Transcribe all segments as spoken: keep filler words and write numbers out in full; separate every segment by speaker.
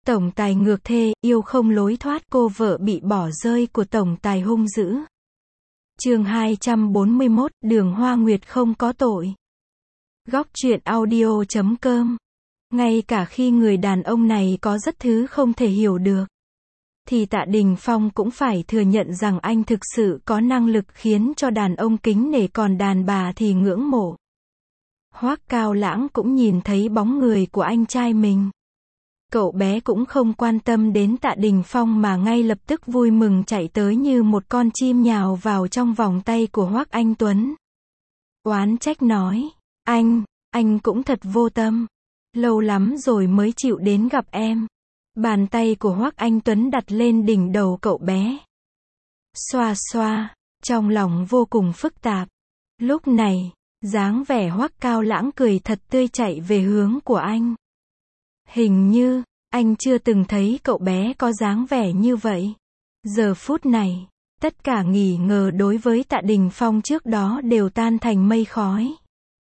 Speaker 1: Tổng tài ngược thê, yêu không lối thoát, cô vợ bị bỏ rơi của tổng tài hung dữ. Chương hai trăm bốn mươi mốt, Đường Hoa Nguyệt không có tội. Góc truyện audio chấm com. Ngay cả khi người đàn ông này có rất thứ không thể hiểu được, thì Tạ Đình Phong cũng phải thừa nhận rằng anh thực sự có năng lực khiến cho đàn ông kính nể, còn đàn bà thì ngưỡng mộ. Hoắc Cao Lãng cũng nhìn thấy bóng người của anh trai mình. Cậu bé cũng không quan tâm đến Tạ Đình Phong mà ngay lập tức vui mừng chạy tới như một con chim nhào vào trong vòng tay của Hoắc Anh Tuấn. Oán trách nói, anh, anh cũng thật vô tâm. Lâu lắm rồi mới chịu đến gặp em. Bàn tay của Hoắc Anh Tuấn đặt lên đỉnh đầu cậu bé. Xoa xoa, trong lòng vô cùng phức tạp. Lúc này, dáng vẻ Hoắc Cao Lãng cười thật tươi chạy về hướng của anh. Hình như, anh chưa từng thấy cậu bé có dáng vẻ như vậy. Giờ phút này, tất cả nghi ngờ đối với Tạ Đình Phong trước đó đều tan thành mây khói.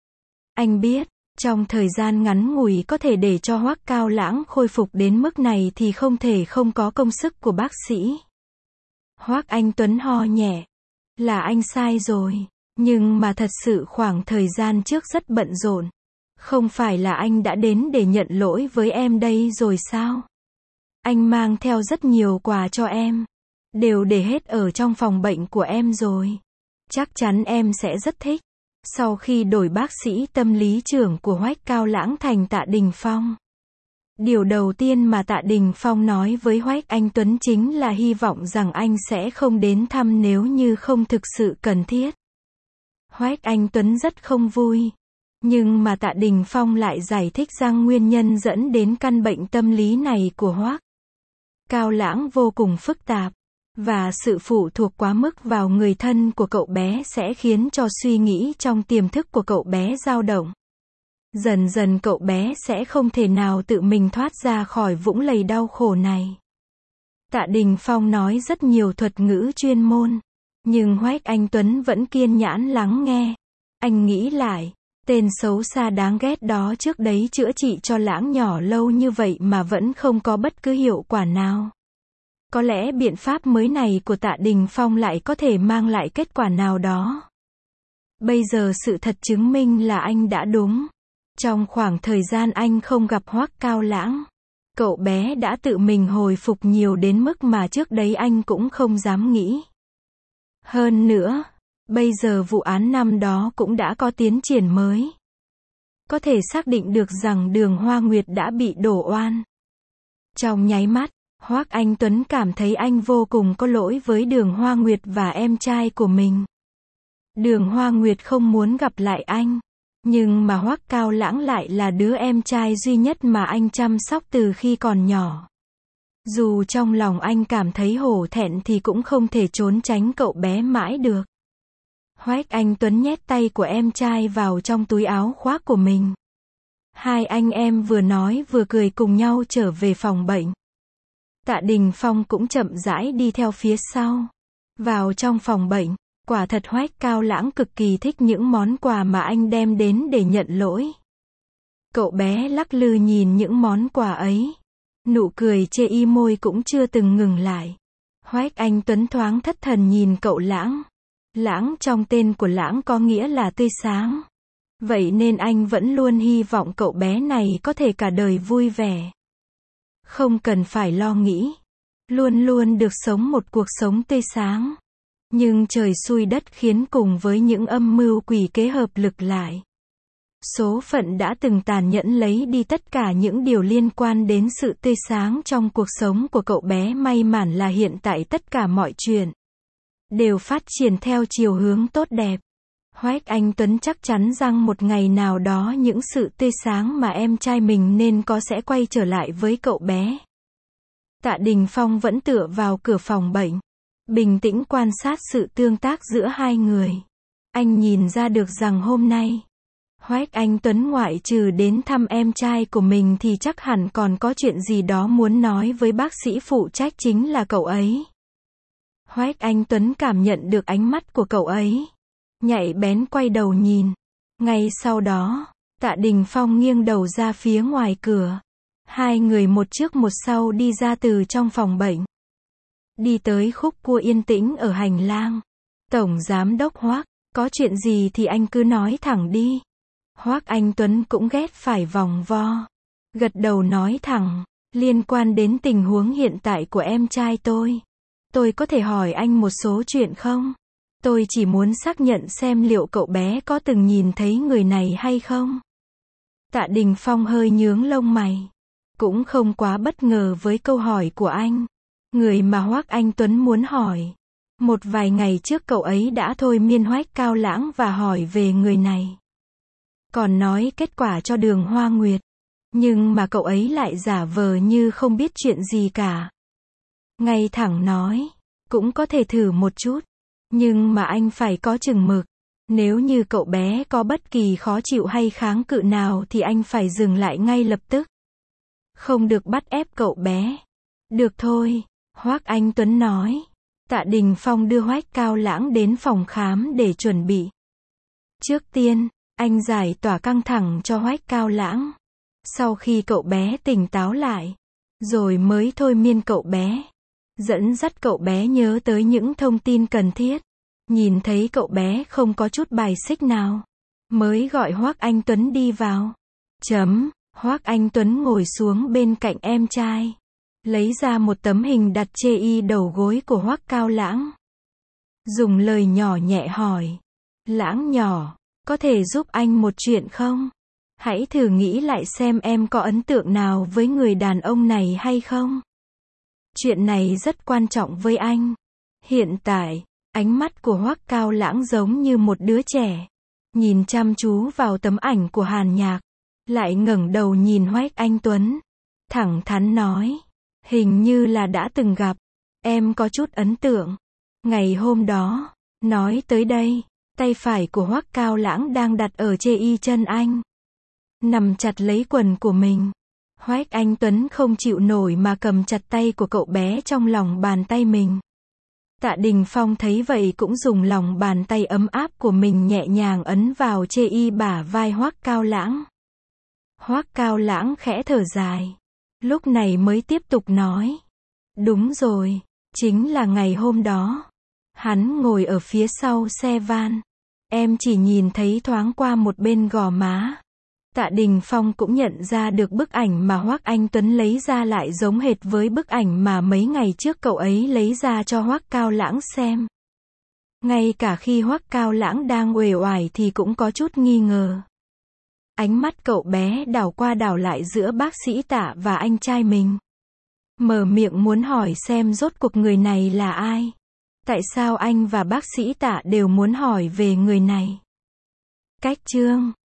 Speaker 1: Anh biết, trong thời gian ngắn ngủi có thể để cho Hoắc Cao Lãng khôi phục đến mức này thì không thể không có công sức của bác sĩ. Hoắc Anh Tuấn ho nhẹ. Là anh sai rồi, nhưng mà thật sự khoảng thời gian trước rất bận rộn. Không phải là anh đã đến để nhận lỗi với em đây rồi sao? Anh mang theo rất nhiều quà cho em. Đều để hết ở trong phòng bệnh của em rồi. Chắc chắn em sẽ rất thích. Sau khi đổi bác sĩ tâm lý trưởng của Hoắc Cao Lãng thành Tạ Đình Phong, điều đầu tiên mà Tạ Đình Phong nói với Hoắc Anh Tuấn chính là hy vọng rằng anh sẽ không đến thăm nếu như không thực sự cần thiết. Hoắc Anh Tuấn rất không vui. Nhưng mà Tạ Đình Phong lại giải thích rằng nguyên nhân dẫn đến căn bệnh tâm lý này của Hoắc Cao Lãng vô cùng phức tạp, và sự phụ thuộc quá mức vào người thân của cậu bé sẽ khiến cho suy nghĩ trong tiềm thức của cậu bé dao động. Dần dần cậu bé sẽ không thể nào tự mình thoát ra khỏi vũng lầy đau khổ này. Tạ Đình Phong nói rất nhiều thuật ngữ chuyên môn, nhưng Hoắc Anh Tuấn vẫn kiên nhẫn lắng nghe. Anh nghĩ lại, tên xấu xa đáng ghét đó trước đấy chữa trị cho Lãng nhỏ lâu như vậy mà vẫn không có bất cứ hiệu quả nào. Có lẽ biện pháp mới này của Tạ Đình Phong lại có thể mang lại kết quả nào đó. Bây giờ sự thật chứng minh là anh đã đúng. Trong khoảng thời gian anh không gặp Hoắc Cao Lãng, cậu bé đã tự mình hồi phục nhiều đến mức mà trước đấy anh cũng không dám nghĩ. Hơn nữa, bây giờ vụ án năm đó cũng đã có tiến triển mới. Có thể xác định được rằng Đường Hoa Nguyệt đã bị đổ oan. Trong nháy mắt, Hoắc Anh Tuấn cảm thấy anh vô cùng có lỗi với Đường Hoa Nguyệt và em trai của mình. Đường Hoa Nguyệt không muốn gặp lại anh, nhưng mà Hoắc Cao Lãng lại là đứa em trai duy nhất mà anh chăm sóc từ khi còn nhỏ. Dù trong lòng anh cảm thấy hổ thẹn thì cũng không thể trốn tránh cậu bé mãi được. Hoắc Anh Tuấn nhét tay của em trai vào trong túi áo khoác của mình. Hai anh em vừa nói vừa cười cùng nhau trở về phòng bệnh. Tạ Đình Phong cũng chậm rãi đi theo phía sau. Vào trong phòng bệnh, quả thật Hoắc Cao Lãng cực kỳ thích những món quà mà anh đem đến để nhận lỗi. Cậu bé lắc lư nhìn những món quà ấy. Nụ cười chê y môi cũng chưa từng ngừng lại. Hoắc Anh Tuấn thoáng thất thần nhìn cậu Lãng. Lãng trong tên của Lãng có nghĩa là tươi sáng. Vậy nên anh vẫn luôn hy vọng cậu bé này có thể cả đời vui vẻ. Không cần phải lo nghĩ. Luôn luôn được sống một cuộc sống tươi sáng. Nhưng trời xui đất khiến cùng với những âm mưu quỷ kế hợp lực lại. Số phận đã từng tàn nhẫn lấy đi tất cả những điều liên quan đến sự tươi sáng trong cuộc sống của cậu bé. May mắn là hiện tại tất cả mọi chuyện đều phát triển theo chiều hướng tốt đẹp. Hoắc Anh Tuấn chắc chắn rằng một ngày nào đó những sự tươi sáng mà em trai mình nên có sẽ quay trở lại với cậu bé. Tạ Đình Phong vẫn tựa vào cửa phòng bệnh, bình tĩnh quan sát sự tương tác giữa hai người. Anh nhìn ra được rằng hôm nay, Hoắc Anh Tuấn ngoại trừ đến thăm em trai của mình thì chắc hẳn còn có chuyện gì đó muốn nói với bác sĩ phụ trách chính là cậu ấy. Hoắc Anh Tuấn cảm nhận được ánh mắt của cậu ấy. Nhạy bén quay đầu nhìn. Ngay sau đó, Tạ Đình Phong nghiêng đầu ra phía ngoài cửa. Hai người một trước một sau đi ra từ trong phòng bệnh. Đi tới khúc cua yên tĩnh ở hành lang. Tổng giám đốc Hoác, có chuyện gì thì anh cứ nói thẳng đi. Hoác Anh Tuấn cũng ghét phải vòng vo. Gật đầu nói thẳng, liên quan đến tình huống hiện tại của em trai tôi. Tôi có thể hỏi anh một số chuyện không? Tôi chỉ muốn xác nhận xem liệu cậu bé có từng nhìn thấy người này hay không. Tạ Đình Phong hơi nhướng lông mày. Cũng không quá bất ngờ với câu hỏi của anh. Người mà Hoác Anh Tuấn muốn hỏi. Một vài ngày trước cậu ấy đã thôi miên Hoác Cao Lãng và hỏi về người này. Còn nói kết quả cho Đường Hoa Nguyệt. Nhưng mà cậu ấy lại giả vờ như không biết chuyện gì cả. Ngay thẳng nói, cũng có thể thử một chút. Nhưng mà anh phải có chừng mực. Nếu như cậu bé có bất kỳ khó chịu hay kháng cự nào thì anh phải dừng lại ngay lập tức. Không được bắt ép cậu bé. Được thôi, Hoác Anh Tuấn nói. Tạ Đình Phong đưa Hoác Cao Lãng đến phòng khám để chuẩn bị. Trước tiên, anh giải tỏa căng thẳng cho Hoác Cao Lãng. Sau khi cậu bé tỉnh táo lại, rồi mới thôi miên cậu bé. Dẫn dắt cậu bé nhớ tới những thông tin cần thiết. Nhìn thấy cậu bé không có chút bài xích nào. Mới gọi Hoác Anh Tuấn đi vào. Chấm, Hoác Anh Tuấn ngồi xuống bên cạnh em trai. Lấy ra một tấm hình đặt chê y đầu gối của Hoác Cao Lãng. Dùng lời nhỏ nhẹ hỏi. Lãng nhỏ, có thể giúp anh một chuyện không? Hãy thử nghĩ lại xem em có ấn tượng nào với người đàn ông này hay không? Chuyện này rất quan trọng với anh. Hiện tại, ánh mắt của Hoác Cao Lãng giống như một đứa trẻ. Nhìn chăm chú vào tấm ảnh của Hàn Nhạc. Lại ngẩng đầu nhìn Hoác Anh Tuấn. Thẳng thắn nói. Hình như là đã từng gặp. Em có chút ấn tượng. Ngày hôm đó. Nói tới đây. Tay phải của Hoác Cao Lãng đang đặt ở chê y chân anh. Nằm chặt lấy quần của mình. Hoác Anh Tuấn không chịu nổi mà cầm chặt tay của cậu bé trong lòng bàn tay mình. Tạ Đình Phong thấy vậy cũng dùng lòng bàn tay ấm áp của mình nhẹ nhàng ấn vào chê y bả vai Hoác Cao Lãng. Hoác Cao Lãng khẽ thở dài. Lúc này mới tiếp tục nói. Đúng rồi, chính là ngày hôm đó. Hắn ngồi ở phía sau xe van. Em chỉ nhìn thấy thoáng qua một bên gò má. Tạ Đình Phong cũng nhận ra được bức ảnh mà Hoác Anh Tuấn lấy ra lại giống hệt với bức ảnh mà mấy ngày trước cậu ấy lấy ra cho Hoác Cao Lãng xem. Ngay cả khi Hoác Cao Lãng đang uể oải thì cũng có chút nghi ngờ. Ánh mắt cậu bé đảo qua đảo lại giữa bác sĩ Tạ và anh trai mình. Mở miệng muốn hỏi xem rốt cuộc người này là ai. Tại sao anh và bác sĩ Tạ đều muốn hỏi về người này? Cách chương